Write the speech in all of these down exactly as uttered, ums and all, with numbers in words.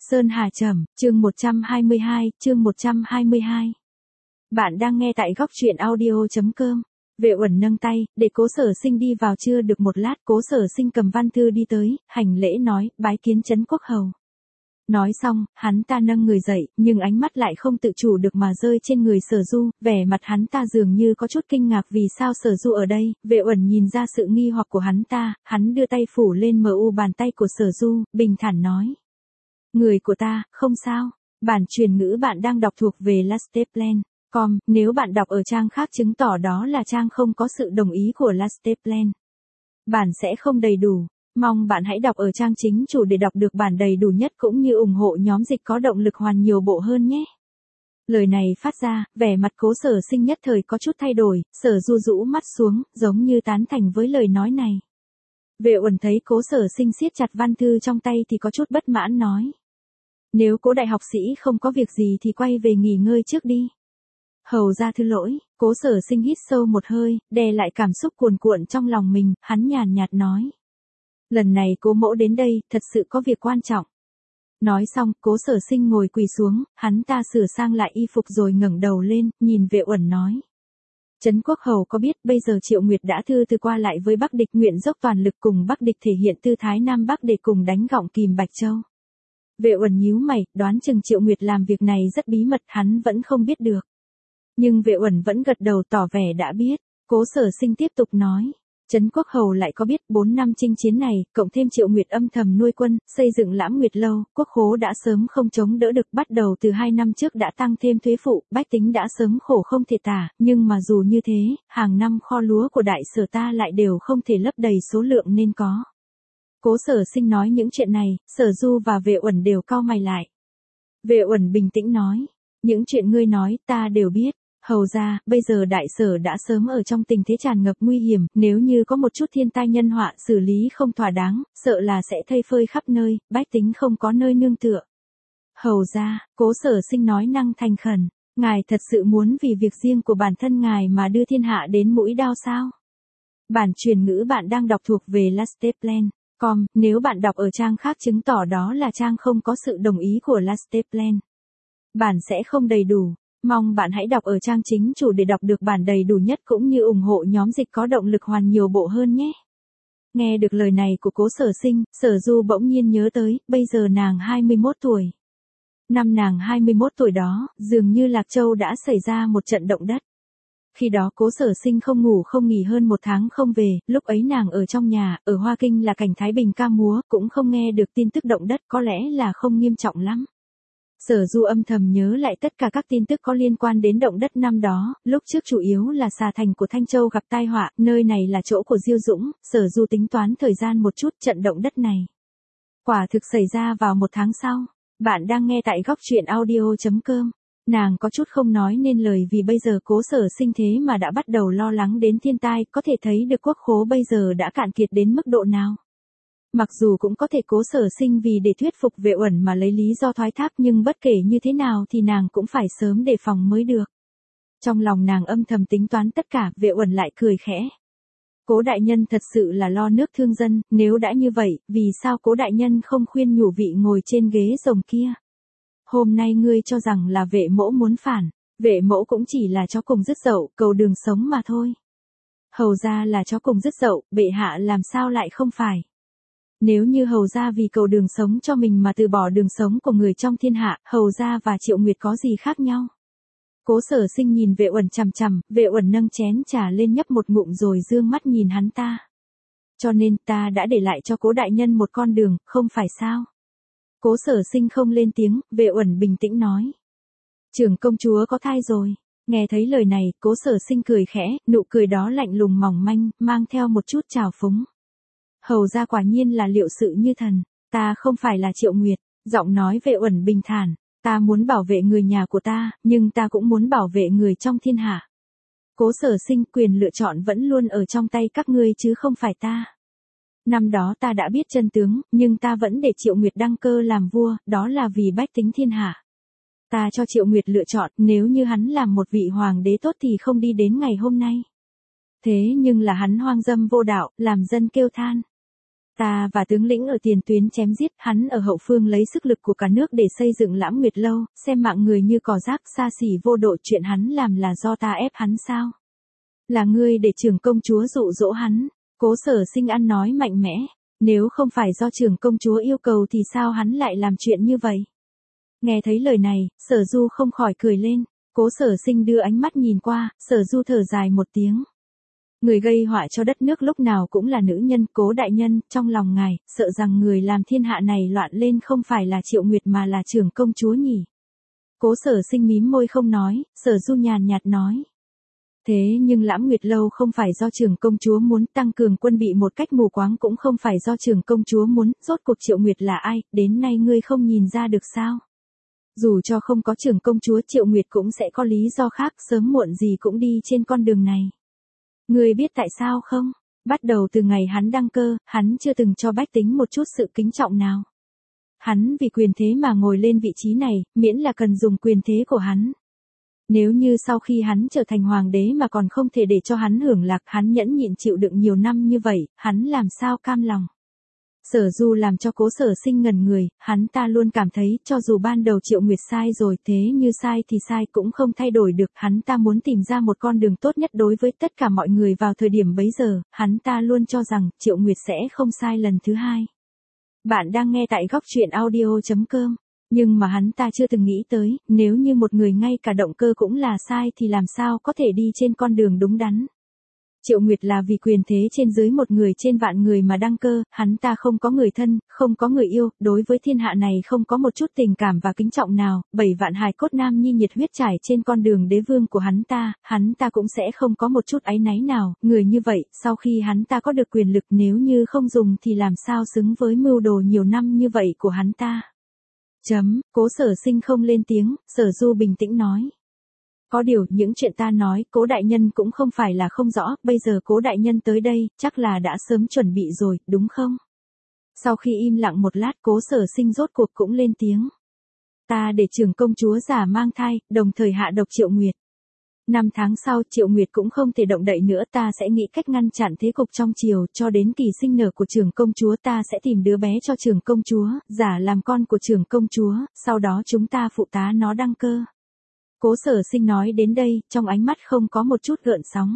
Sơn Hà Trầm, chương một trăm hai mươi hai, chương một trăm hai mươi hai. Bạn đang nghe tại góc truyện audio.com. Vệ Uẩn nâng tay, để Cố Sở Sinh đi vào. Chưa được một lát, Cố Sở Sinh cầm văn thư đi tới, hành lễ nói, bái kiến Trấn Quốc Hầu. Nói xong, hắn ta nâng người dậy, nhưng ánh mắt lại không tự chủ được mà rơi trên người Sở Du, vẻ mặt hắn ta dường như có chút kinh ngạc vì sao Sở Du ở đây. Vệ Uẩn nhìn ra sự nghi hoặc của hắn ta, hắn đưa tay phủ lên mờ u bàn tay của Sở Du, bình thản nói. Người của ta, không sao. Bản truyền ngữ bạn đang đọc thuộc về lasteplan chấm com, nếu bạn đọc ở trang khác chứng tỏ đó là trang không có sự đồng ý của lasteplan. Bản sẽ không đầy đủ. Mong bạn hãy đọc ở trang chính chủ để đọc được bản đầy đủ nhất cũng như ủng hộ nhóm dịch có động lực hoàn nhiều bộ hơn nhé. Lời này phát ra, vẻ mặt Cố Sở Sinh nhất thời có chút thay đổi, Sở Du rũ mắt xuống, giống như tán thành với lời nói này. Vệ Uẩn thấy Cố Sở Sinh siết chặt văn thư trong tay thì có chút bất mãn nói. Nếu Cố đại học sĩ không có việc gì thì quay về nghỉ ngơi trước đi. Hầu ra thứ lỗi. Cố Sở Sinh hít sâu một hơi, đè lại cảm xúc cuồn cuộn trong lòng mình, hắn nhàn nhạt nói. Lần này Cố mẫu đến đây, thật sự có việc quan trọng. Nói xong, Cố Sở Sinh ngồi quỳ xuống, hắn ta sửa sang lại y phục rồi ngẩng đầu lên, nhìn Vệ Uẩn nói. Trấn Quốc Hầu có biết bây giờ Triệu Nguyệt đã thư từ qua lại với Bắc địch, nguyện dốc toàn lực cùng Bắc địch thể hiện tư thái Nam Bắc để cùng đánh gọng kìm Bạch Châu. Vệ Uẩn nhíu mày, đoán chừng Triệu Nguyệt làm việc này rất bí mật, hắn vẫn không biết được. Nhưng Vệ Uẩn vẫn gật đầu tỏ vẻ đã biết. Cố Sở Sinh tiếp tục nói. Trấn Quốc Hầu lại có biết bốn năm chinh chiến này, cộng thêm Triệu Nguyệt âm thầm nuôi quân, xây dựng Lãm Nguyệt Lâu, quốc khố đã sớm không chống đỡ được, bắt đầu từ hai năm trước đã tăng thêm thuế phụ, bách tính đã sớm khổ không thể tả, nhưng mà dù như thế, hàng năm kho lúa của đại sở ta lại đều không thể lấp đầy số lượng nên có. Cố Sở Sinh nói những chuyện này, Sở Du và Vệ Uẩn đều cau mày lại. Vệ Uẩn bình tĩnh nói, những chuyện ngươi nói ta đều biết. Hầu ra, bây giờ đại sở đã sớm ở trong tình thế tràn ngập nguy hiểm, nếu như có một chút thiên tai nhân họa xử lý không thỏa đáng, sợ là sẽ thây phơi khắp nơi, bách tính không có nơi nương tựa. Hầu ra, Cố Sở Sinh nói năng thành khẩn, ngài thật sự muốn vì việc riêng của bản thân ngài mà đưa thiên hạ đến mũi đao sao? Bản truyền ngữ bạn đang đọc thuộc về lasteplan chấm com, nếu bạn đọc ở trang khác chứng tỏ đó là trang không có sự đồng ý của lasteplan. Bản sẽ không đầy đủ. Mong bạn hãy đọc ở trang chính chủ để đọc được bản đầy đủ nhất cũng như ủng hộ nhóm dịch có động lực hoàn nhiều bộ hơn nhé. Nghe được lời này của Cố Sở Sinh, Sở Du bỗng nhiên nhớ tới, bây giờ nàng hai mươi mốt tuổi. Năm nàng hai mươi mốt tuổi đó, dường như Lạc Châu đã xảy ra một trận động đất. Khi đó Cố Sở Sinh không ngủ không nghỉ hơn một tháng không về, lúc ấy nàng ở trong nhà, ở Hoa Kinh là cảnh Thái Bình ca múa, cũng không nghe được tin tức động đất, có lẽ là không nghiêm trọng lắm. Sở Du âm thầm nhớ lại tất cả các tin tức có liên quan đến động đất năm đó, lúc trước chủ yếu là xà thành của Thanh Châu gặp tai họa, nơi này là chỗ của Diêu Dũng, Sở Du tính toán thời gian một chút, trận động đất này quả thực xảy ra vào một tháng sau. Bạn đang nghe tại góc truyện audio.com. Nàng có chút không nói nên lời vì bây giờ Cố Sở Sinh thế mà đã bắt đầu lo lắng đến thiên tai, có thể thấy được quốc khố bây giờ đã cạn kiệt đến mức độ nào. Mặc dù cũng có thể Cố Sở Sinh vì để thuyết phục Vệ Uẩn mà lấy lý do thoái thác, nhưng bất kể như thế nào thì nàng cũng phải sớm đề phòng mới được. Trong lòng nàng âm thầm tính toán tất cả, Vệ Uẩn lại cười khẽ. Cố đại nhân thật sự là lo nước thương dân, nếu đã như vậy, vì sao Cố đại nhân không khuyên nhủ vị ngồi trên ghế rồng kia? Hôm nay ngươi cho rằng là Vệ mẫu muốn phản, Vệ mẫu cũng chỉ là chó cùng dứt dậu, cầu đường sống mà thôi. Hầu ra là chó cùng dứt dậu, bệ hạ làm sao lại không phải? Nếu như hầu ra vì cầu đường sống cho mình mà từ bỏ đường sống của người trong thiên hạ, hầu ra và Triệu Nguyệt có gì khác nhau? Cố Sở Sinh nhìn Vệ Uẩn chằm chằm, Vệ Uẩn nâng chén trà lên nhấp một ngụm rồi dương mắt nhìn hắn ta. Cho nên ta đã để lại cho Cố đại nhân một con đường, không phải sao? Cố Sở Sinh không lên tiếng, Vệ Uẩn bình tĩnh nói. Trưởng công chúa có thai rồi. Nghe thấy lời này, Cố Sở Sinh cười khẽ, nụ cười đó lạnh lùng mỏng manh, mang theo một chút trào phúng. Hầu ra quả nhiên là liệu sự như thần, ta không phải là Triệu Nguyệt, giọng nói Vệ Uẩn bình thản, ta muốn bảo vệ người nhà của ta, nhưng ta cũng muốn bảo vệ người trong thiên hạ. Cố Sở Sinh, quyền lựa chọn vẫn luôn ở trong tay các ngươi chứ không phải ta. Năm đó ta đã biết chân tướng, nhưng ta vẫn để Triệu Nguyệt đăng cơ làm vua, đó là vì bách tính thiên hạ. Ta cho Triệu Nguyệt lựa chọn, nếu như hắn làm một vị hoàng đế tốt thì không đi đến ngày hôm nay. Thế nhưng là hắn hoang dâm vô đạo, làm dân kêu than. Ta và tướng lĩnh ở tiền tuyến chém giết, hắn ở hậu phương lấy sức lực của cả nước để xây dựng Lãm Nguyệt Lâu, xem mạng người như cỏ rác, xa xỉ vô độ, chuyện hắn làm là do ta ép hắn sao? Là ngươi để trưởng công chúa dụ dỗ hắn. Cố Sở Sinh ăn nói mạnh mẽ, nếu không phải do trưởng công chúa yêu cầu thì sao hắn lại làm chuyện như vậy? Nghe thấy lời này, Sở Du không khỏi cười lên. Cố Sở Sinh đưa ánh mắt nhìn qua, Sở Du thở dài một tiếng. Người gây họa cho đất nước lúc nào cũng là nữ nhân. Cố đại nhân, trong lòng ngài, sợ rằng người làm thiên hạ này loạn lên không phải là Triệu Nguyệt mà là trưởng công chúa nhỉ? Cố Sở Sinh mím môi không nói, Sở Du nhàn nhạt nói. Thế nhưng Lãm Nguyệt Lâu không phải do trưởng công chúa muốn, tăng cường quân bị một cách mù quáng cũng không phải do trưởng công chúa muốn, rốt cuộc Triệu Nguyệt là ai, đến nay ngươi không nhìn ra được sao? Dù cho không có trưởng công chúa, Triệu Nguyệt cũng sẽ có lý do khác, sớm muộn gì cũng đi trên con đường này. Ngươi biết tại sao không? Bắt đầu từ ngày hắn đăng cơ, hắn chưa từng cho bách tính một chút sự kính trọng nào. Hắn vì quyền thế mà ngồi lên vị trí này, miễn là cần dùng quyền thế của hắn. Nếu như sau khi hắn trở thành hoàng đế mà còn không thể để cho hắn hưởng lạc, hắn nhẫn nhịn chịu đựng nhiều năm như vậy, hắn làm sao cam lòng? Sở Du làm cho Cố Sở Sinh ngẩn người, hắn ta luôn cảm thấy, cho dù ban đầu Triệu Nguyệt sai rồi, thế như sai thì sai cũng không thay đổi được, hắn ta muốn tìm ra một con đường tốt nhất đối với tất cả mọi người vào thời điểm bấy giờ, hắn ta luôn cho rằng, Triệu Nguyệt sẽ không sai lần thứ hai. Bạn đang nghe tại góc truyện audio chấm com, nhưng mà hắn ta chưa từng nghĩ tới, nếu như một người ngay cả động cơ cũng là sai thì làm sao có thể đi trên con đường đúng đắn. Triệu Nguyệt là vì quyền thế trên dưới một người trên vạn người mà đăng cơ, hắn ta không có người thân, không có người yêu, đối với thiên hạ này không có một chút tình cảm và kính trọng nào, bảy vạn hài cốt nam nhi nhiệt huyết trải trên con đường đế vương của hắn ta, hắn ta cũng sẽ không có một chút áy náy nào, người như vậy, sau khi hắn ta có được quyền lực nếu như không dùng thì làm sao xứng với mưu đồ nhiều năm như vậy của hắn ta. Chấm, Cố Sở Sinh không lên tiếng, Sở Du bình tĩnh nói. Có điều, những chuyện ta nói, Cố đại nhân cũng không phải là không rõ, bây giờ Cố đại nhân tới đây, chắc là đã sớm chuẩn bị rồi, đúng không? Sau khi im lặng một lát, Cố Sở Sinh rốt cuộc cũng lên tiếng. Ta để trưởng công chúa giả mang thai, đồng thời hạ độc Triệu Nguyệt. Năm tháng sau, Triệu Nguyệt cũng không thể động đậy nữa, ta sẽ nghĩ cách ngăn chặn thế cục trong triều, cho đến kỳ sinh nở của trưởng công chúa ta sẽ tìm đứa bé cho trưởng công chúa, giả làm con của trưởng công chúa, sau đó chúng ta phụ tá nó đăng cơ. Cố Sở Sinh nói đến đây, trong ánh mắt không có một chút gợn sóng.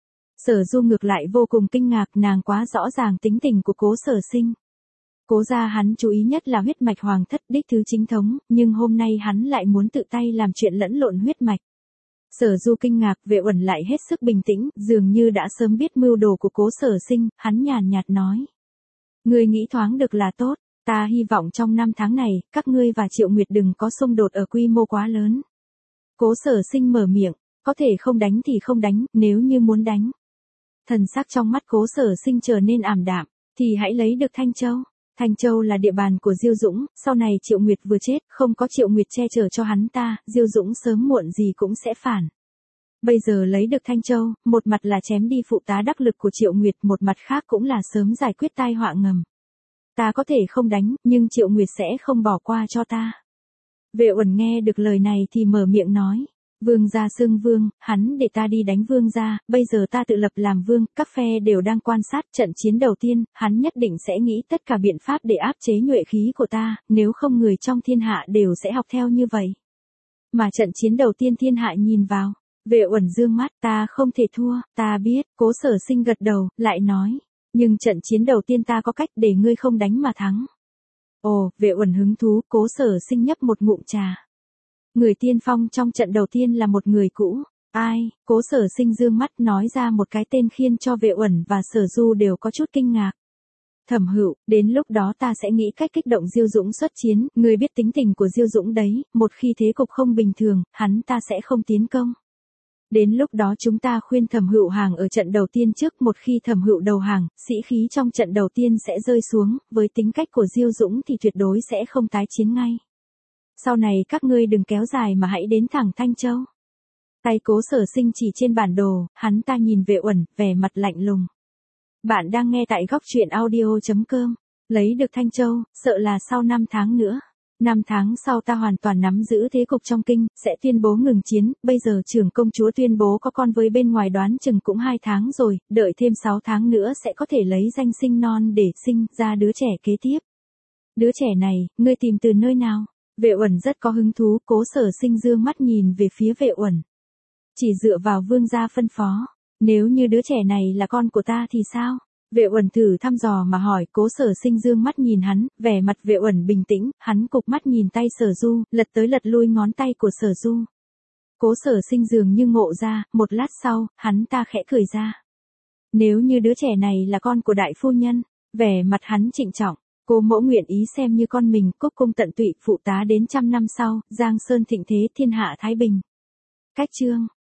Sở Du ngược lại vô cùng kinh ngạc, nàng quá rõ ràng tính tình của Cố Sở Sinh. Cố gia hắn chú ý nhất là huyết mạch hoàng thất đích thứ chính thống, nhưng hôm nay hắn lại muốn tự tay làm chuyện lẫn lộn huyết mạch. Sở Du kinh ngạc, Vệ Uẩn lại hết sức bình tĩnh, dường như đã sớm biết mưu đồ của Cố Sở Sinh, hắn nhàn nhạt nói. Ngươi nghĩ thoáng được là tốt, ta hy vọng trong năm tháng này, các ngươi và Triệu Nguyệt đừng có xung đột ở quy mô quá lớn. Cố Sở Sinh mở miệng, có thể không đánh thì không đánh, nếu như muốn đánh. Thần sắc trong mắt Cố Sở Sinh trở nên ảm đạm, thì hãy lấy được Thanh Châu. Thanh Châu là địa bàn của Diêu Dũng, sau này Triệu Nguyệt vừa chết, không có Triệu Nguyệt che chở cho hắn ta, Diêu Dũng sớm muộn gì cũng sẽ phản. Bây giờ lấy được Thanh Châu, một mặt là chém đi phụ tá đắc lực của Triệu Nguyệt, một mặt khác cũng là sớm giải quyết tai họa ngầm. Ta có thể không đánh, nhưng Triệu Nguyệt sẽ không bỏ qua cho ta. Vệ Uẩn nghe được lời này thì mở miệng nói. Vương gia xưng vương, hắn để ta đi đánh vương gia, bây giờ ta tự lập làm vương, các phe đều đang quan sát trận chiến đầu tiên, hắn nhất định sẽ nghĩ tất cả biện pháp để áp chế nhuệ khí của ta, nếu không người trong thiên hạ đều sẽ học theo như vậy. Mà trận chiến đầu tiên thiên hạ nhìn vào, Vệ Uẩn dương mắt, ta không thể thua, ta biết, Cố Sở Sinh gật đầu, lại nói, nhưng trận chiến đầu tiên ta có cách để ngươi không đánh mà thắng. Ồ, Vệ Uẩn hứng thú, Cố Sở Sinh nhấp một ngụm trà. Người tiên phong trong trận đầu tiên là một người cũ. Ai? Cố Sở Sinh dương mắt nói ra một cái tên khiến cho Vệ Uẩn và Sở Du đều có chút kinh ngạc. Thẩm Hựu, đến lúc đó ta sẽ nghĩ cách kích động Diêu Dũng xuất chiến, ngươi biết tính tình của Diêu Dũng đấy, một khi thế cục không bình thường, hắn ta sẽ không tiến công. Đến lúc đó chúng ta khuyên Thẩm Hựu hàng ở trận đầu tiên trước, một khi Thẩm Hựu đầu hàng, sĩ khí trong trận đầu tiên sẽ rơi xuống, với tính cách của Diêu Dũng thì tuyệt đối sẽ không tái chiến ngay. Sau này các ngươi đừng kéo dài mà hãy đến thẳng Thanh Châu. Tay Cố Sở Sinh chỉ trên bản đồ, hắn ta nhìn Vệ Uẩn, vẻ mặt lạnh lùng. Bạn đang nghe tại góc truyện audio chấm com, lấy được Thanh Châu, sợ là sau năm tháng nữa. Năm tháng sau ta hoàn toàn nắm giữ thế cục trong kinh, sẽ tuyên bố ngừng chiến, bây giờ trưởng công chúa tuyên bố có con với bên ngoài đoán chừng cũng hai tháng rồi, đợi thêm sáu tháng nữa sẽ có thể lấy danh sinh non để sinh ra đứa trẻ kế tiếp. Đứa trẻ này, ngươi tìm từ nơi nào? Vệ Uẩn rất có hứng thú, Cố Sở Sinh dương mắt nhìn về phía Vệ Uẩn. Chỉ dựa vào vương gia phân phó, nếu như đứa trẻ này là con của ta thì sao? Vệ Uẩn thử thăm dò mà hỏi. Cố Sở Sinh dương mắt nhìn hắn, vẻ mặt Vệ Uẩn bình tĩnh, hắn cụp mắt nhìn tay Sở Du, lật tới lật lui ngón tay của Sở Du. Cố Sở Sinh dường như ngộ ra, một lát sau, hắn ta khẽ cười ra. Nếu như đứa trẻ này là con của đại phu nhân, vẻ mặt hắn trịnh trọng, cô mẫu nguyện ý xem như con mình, cúc cung tận tụy phụ tá đến trăm năm sau, Giang Sơn thịnh thế thiên hạ thái bình. Cách chương